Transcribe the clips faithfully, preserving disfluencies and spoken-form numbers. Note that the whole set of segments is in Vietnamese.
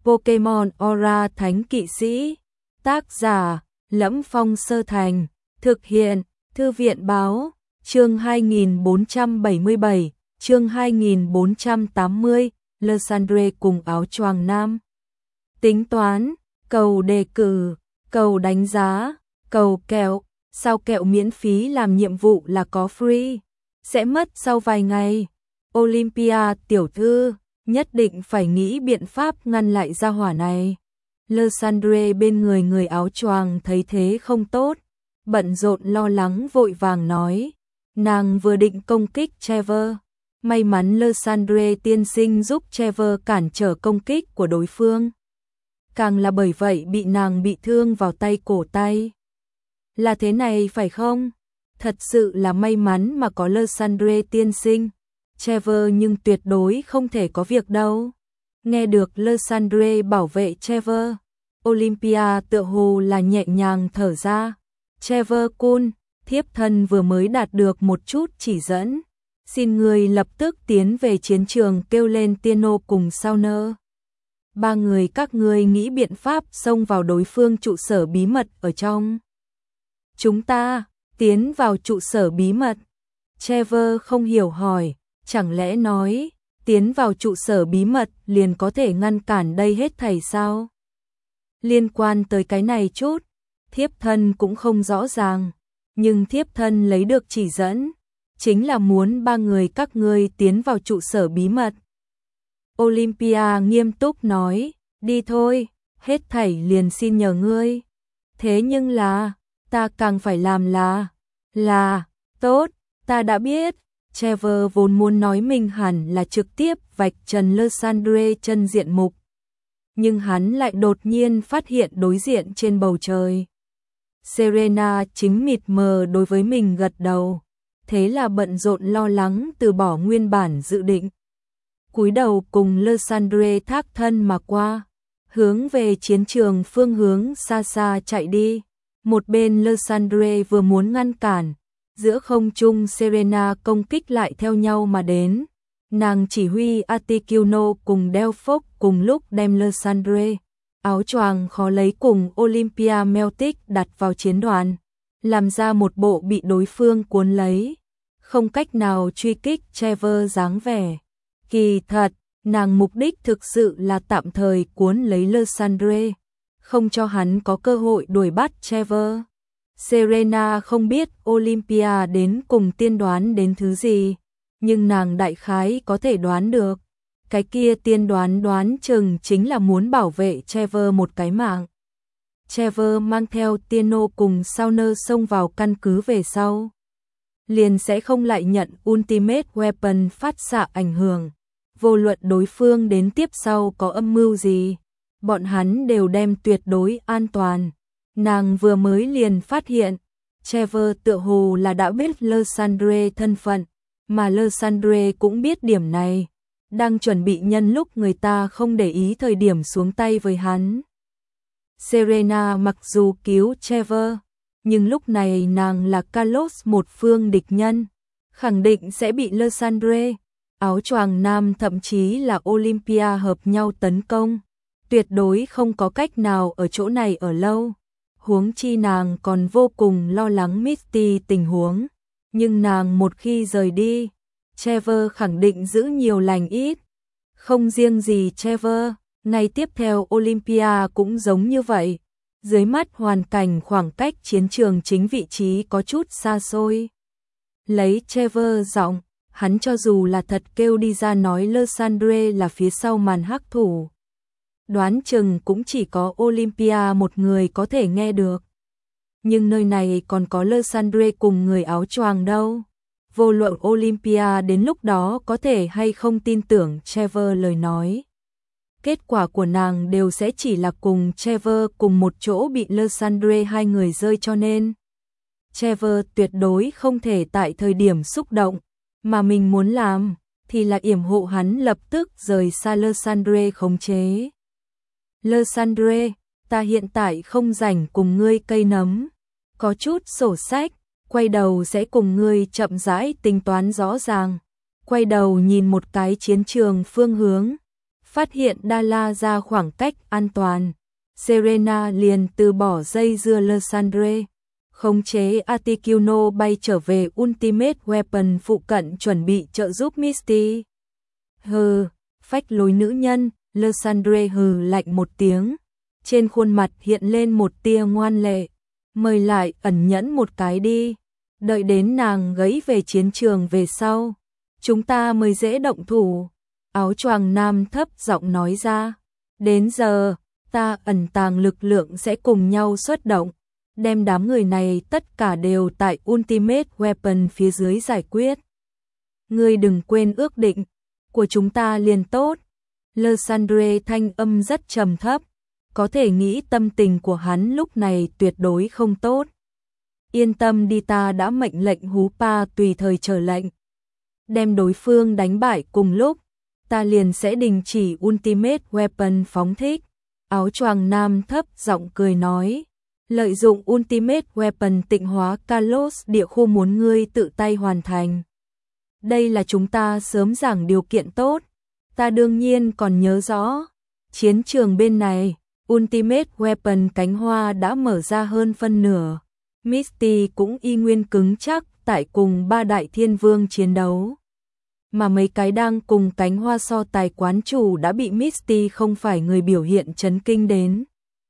Pokemon Aura Thánh Kỵ Sĩ. Tác giả: Lẫm Phong Sơ Thành. Thực hiện: Thư viện báo. Chương hai nghìn bốn trăm bảy mươi bảy, chương hai nghìn bốn trăm tám mươi, Lysandre cùng áo choàng nam. Tính toán, cầu đề cử, cầu đánh giá, cầu kẹo, sao kẹo miễn phí làm nhiệm vụ là có free, sẽ mất sau vài ngày. Olympia tiểu thư, nhất định phải nghĩ biện pháp ngăn lại gia hỏa này. Lysandre bên người người áo choàng thấy thế không tốt, bận rộn lo lắng vội vàng nói. Nàng vừa định công kích Trevor, may mắn Lysandre tiên sinh giúp Trevor cản trở công kích của đối phương. Càng là bởi vậy bị nàng bị thương vào tay cổ tay. Là thế này phải không? Thật sự là may mắn mà có Lysandre tiên sinh. Trevor nhưng tuyệt đối không thể có việc đâu. Nghe được Lysandre bảo vệ Trevor, Olympia tựa hồ là nhẹ nhàng thở ra. Trevor Kun, thiếp thân vừa mới đạt được một chút chỉ dẫn. Xin người lập tức tiến về chiến trường kêu lên Tieno cùng Sauner. Ba người các ngươi nghĩ biện pháp xông vào đối phương trụ sở bí mật ở trong. Chúng ta, tiến vào trụ sở bí mật. Trevor không hiểu hỏi, chẳng lẽ nói, tiến vào trụ sở bí mật liền có thể ngăn cản đây hết thảy sao? Liên quan tới cái này chút, thiếp thân cũng không rõ ràng, nhưng thiếp thân lấy được chỉ dẫn, chính là muốn ba người các ngươi tiến vào trụ sở bí mật. Olympia nghiêm túc nói, đi thôi, hết thảy liền xin nhờ ngươi. Thế nhưng là, ta càng phải làm là, là, tốt, ta đã biết. Trevor vốn muốn nói mình hẳn là trực tiếp vạch trần Lysandre chân diện mục. Nhưng hắn lại đột nhiên phát hiện đối diện trên bầu trời. Serena chính mịt mờ đối với mình gật đầu. Thế là bận rộn lo lắng từ bỏ nguyên bản dự định. Cúi đầu cùng Lysandre thác thân mà qua, hướng về chiến trường phương hướng xa xa chạy đi. Một bên Lysandre vừa muốn ngăn cản, giữa không trung Serena công kích lại theo nhau mà đến. Nàng chỉ huy Articuno cùng Delphos cùng lúc đem Lysandre, áo choàng khó lấy cùng Olympia Meltic đặt vào chiến đoàn, làm ra một bộ bị đối phương cuốn lấy, không cách nào truy kích Trevor dáng vẻ. Kỳ thật, nàng mục đích thực sự là tạm thời cuốn lấy Lysandre, không cho hắn có cơ hội đuổi bắt Trevor. Serena không biết Olympia đến cùng tiên đoán đến thứ gì, nhưng nàng đại khái có thể đoán được. Cái kia tiên đoán đoán chừng chính là muốn bảo vệ Trevor một cái mạng. Trevor mang theo Tieno cùng Sauner xông vào căn cứ về sau, liền sẽ không lại nhận Ultimate Weapon phát xạ ảnh hưởng. Vô luận đối phương đến tiếp sau có âm mưu gì, bọn hắn đều đem tuyệt đối an toàn. Nàng vừa mới liền phát hiện, Trevor tựa hồ là đã biết Lysandre thân phận, mà Lysandre cũng biết điểm này, đang chuẩn bị nhân lúc người ta không để ý thời điểm xuống tay với hắn. Serena mặc dù cứu Trevor, nhưng lúc này nàng là Carlos một phương địch nhân, khẳng định sẽ bị Lysandre, áo choàng nam thậm chí là Olympia hợp nhau tấn công, tuyệt đối không có cách nào ở chỗ này ở lâu. Huống chi nàng còn vô cùng lo lắng Misty tình huống, nhưng nàng một khi rời đi, Trevor khẳng định giữ nhiều lành ít. Không riêng gì Trevor, ngày tiếp theo Olympia cũng giống như vậy. Dưới mắt hoàn cảnh khoảng cách chiến trường chính vị trí có chút xa xôi. Lấy Trevor giọng, hắn cho dù là thật kêu đi ra nói Lysandre là phía sau màn hắc thủ, đoán chừng cũng chỉ có Olympia một người có thể nghe được. Nhưng nơi này còn có Lysandre cùng người áo choàng đâu. Vô luận Olympia đến lúc đó có thể hay không tin tưởng Trevor lời nói, kết quả của nàng đều sẽ chỉ là cùng Trevor cùng một chỗ bị Lysandre hai người rơi, cho nên Trevor tuyệt đối không thể tại thời điểm xúc động, mà mình muốn làm thì là yểm hộ hắn lập tức rời xa Lysandre khống chế. Lysandre, ta hiện tại không rảnh cùng ngươi cây nấm, có chút sổ sách, quay đầu sẽ cùng ngươi chậm rãi tính toán rõ ràng. Quay đầu nhìn một cái chiến trường phương hướng, Phát hiện Dalla ra khoảng cách an toàn, Serena liền từ bỏ dây dưa Lysandre, khống chế Articuno bay trở về Ultimate Weapon phụ cận chuẩn bị trợ giúp Misty. Hừ, phách lối nữ nhân, Lysandre hừ lạnh một tiếng, trên khuôn mặt hiện lên một tia ngoan lệ, mời lại ẩn nhẫn một cái đi, đợi đến nàng gãy về chiến trường về sau, chúng ta mới dễ động thủ. Áo choàng nam thấp giọng nói ra, đến giờ, ta ẩn tàng lực lượng sẽ cùng nhau xuất động, đem đám người này tất cả đều tại Ultimate Weapon phía dưới giải quyết. Ngươi đừng quên ước định của chúng ta liền tốt. Lysandre thanh âm rất trầm thấp, có thể nghĩ tâm tình của hắn lúc này tuyệt đối không tốt. Yên tâm đi, ta đã mệnh lệnh hú pa tùy thời chờ lệnh. Đem đối phương đánh bại cùng lúc, ta liền sẽ đình chỉ Ultimate Weapon phóng thích. Áo choàng nam thấp giọng cười nói, lợi dụng Ultimate Weapon tịnh hóa Kalos địa khu muốn ngươi tự tay hoàn thành. Đây là chúng ta sớm giảng điều kiện tốt, ta đương nhiên còn nhớ rõ. Chiến trường bên này, Ultimate Weapon cánh hoa đã mở ra hơn phân nửa. Misty cũng y nguyên cứng chắc tại cùng ba đại thiên vương chiến đấu. Mà mấy cái đang cùng cánh hoa so tài quán chủ đã bị Misty không phải người biểu hiện chấn kinh đến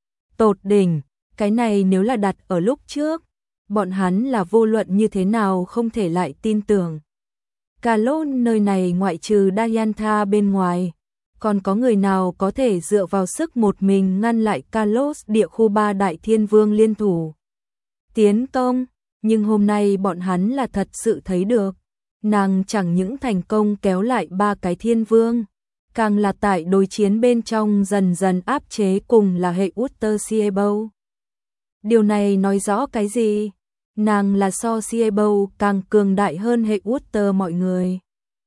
tột đỉnh, cái này nếu là đặt ở lúc trước, bọn hắn là vô luận như thế nào không thể lại tin tưởng. Kalos nơi này ngoại trừ Diantha bên ngoài, còn có người nào có thể dựa vào sức một mình ngăn lại Kalos địa khu ba đại thiên vương liên thủ tiến công, nhưng hôm nay bọn hắn là thật sự thấy được. Nàng chẳng những thành công kéo lại ba cái thiên vương, càng là tại đối chiến bên trong dần dần áp chế cùng là hệ Uther Siebel. Điều này nói rõ cái gì? Nàng là so Siebel càng cường đại hơn hệ Uther mọi người.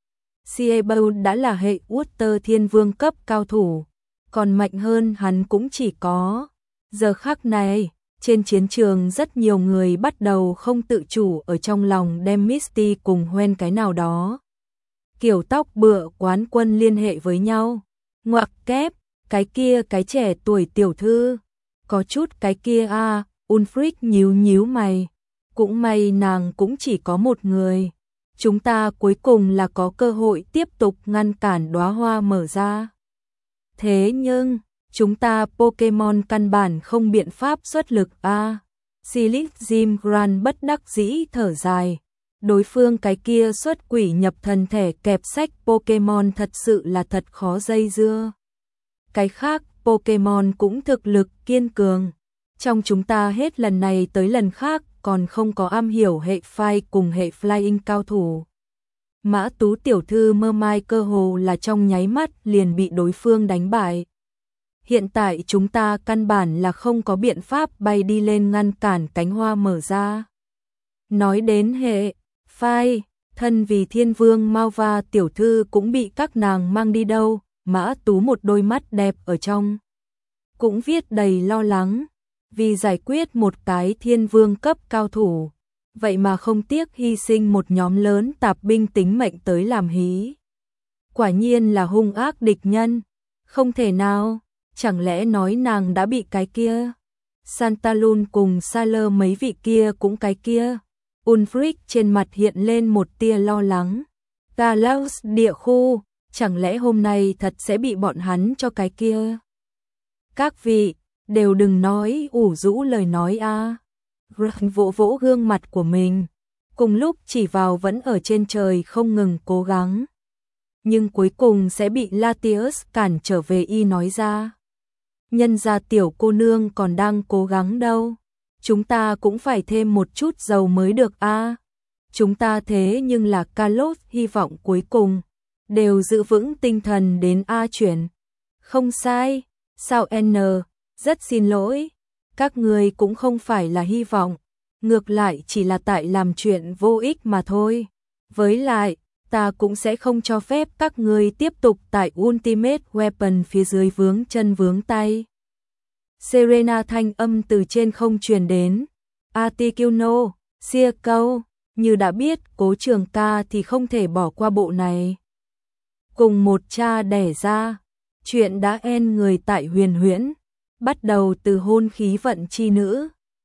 Siebel đã là hệ Uther thiên vương cấp cao thủ, còn mạnh hơn hắn cũng chỉ có. Giờ khắc này, trên chiến trường rất nhiều người bắt đầu không tự chủ ở trong lòng đem Misty cùng Hoen cái nào đó kiểu tóc bựa quán quân liên hệ với nhau. Ngoặc kép, cái kia cái trẻ tuổi tiểu thư, có chút cái kia a à, Ulfric nhíu nhíu mày, cũng may nàng cũng chỉ có một người. Chúng ta cuối cùng là có cơ hội tiếp tục ngăn cản đóa hoa mở ra. Thế nhưng, chúng ta Pokemon căn bản không biện pháp xuất lực a. À. Silik Jim Grant bất đắc dĩ thở dài. Đối phương cái kia xuất quỷ nhập thần thể kẹp sách Pokemon thật sự là thật khó dây dưa. Cái khác, Pokemon cũng thực lực kiên cường. Trong chúng ta hết lần này tới lần khác còn không có am hiểu hệ Fire cùng hệ Flying cao thủ. Mã Tú tiểu thư mơ mai cơ hồ là trong nháy mắt liền bị đối phương đánh bại. Hiện tại chúng ta căn bản là không có biện pháp bay đi lên ngăn cản cánh hoa mở ra. Nói đến hệ Phai, thân vì thiên vương Malva tiểu thư cũng bị các nàng mang đi đâu, Mã Tú một đôi mắt đẹp ở trong. Cũng viết đầy lo lắng, vì giải quyết một cái thiên vương cấp cao thủ, vậy mà không tiếc hy sinh một nhóm lớn tạp binh tính mệnh tới làm hí. Quả nhiên là hung ác địch nhân, không thể nào, chẳng lẽ nói nàng đã bị cái kia. Santalun cùng Sailor mấy vị kia cũng cái kia. Ulfric trên mặt hiện lên một tia lo lắng. Kalos địa khu, chẳng lẽ hôm nay thật sẽ bị bọn hắn cho cái kia? Các vị, đều đừng nói ủ rũ lời nói a. À. Vỗ vỗ gương mặt của mình, cùng lúc chỉ vào vẫn ở trên trời không ngừng cố gắng. Nhưng cuối cùng sẽ bị Latius cản trở về y nói ra. Nhân ra tiểu cô nương còn đang cố gắng đâu. Chúng ta cũng phải thêm một chút dầu mới được a. À. Chúng ta thế nhưng là Kalos hy vọng cuối cùng. Đều giữ vững tinh thần đến A chuyển. Không sai, sao N, rất xin lỗi. Các người cũng không phải là hy vọng. Ngược lại chỉ là tại làm chuyện vô ích mà thôi. Với lại, ta cũng sẽ không cho phép các người tiếp tục tại Ultimate Weapon phía dưới vướng chân vướng tay. Serena thanh âm từ trên không truyền đến. Articuno, xia câu, như đã biết Cố Trường Ca thì không thể bỏ qua bộ này. Cùng một cha đẻ ra, Chuyện đã end người tại Huyền Huyễn, bắt đầu từ hôn khí vận chi nữ.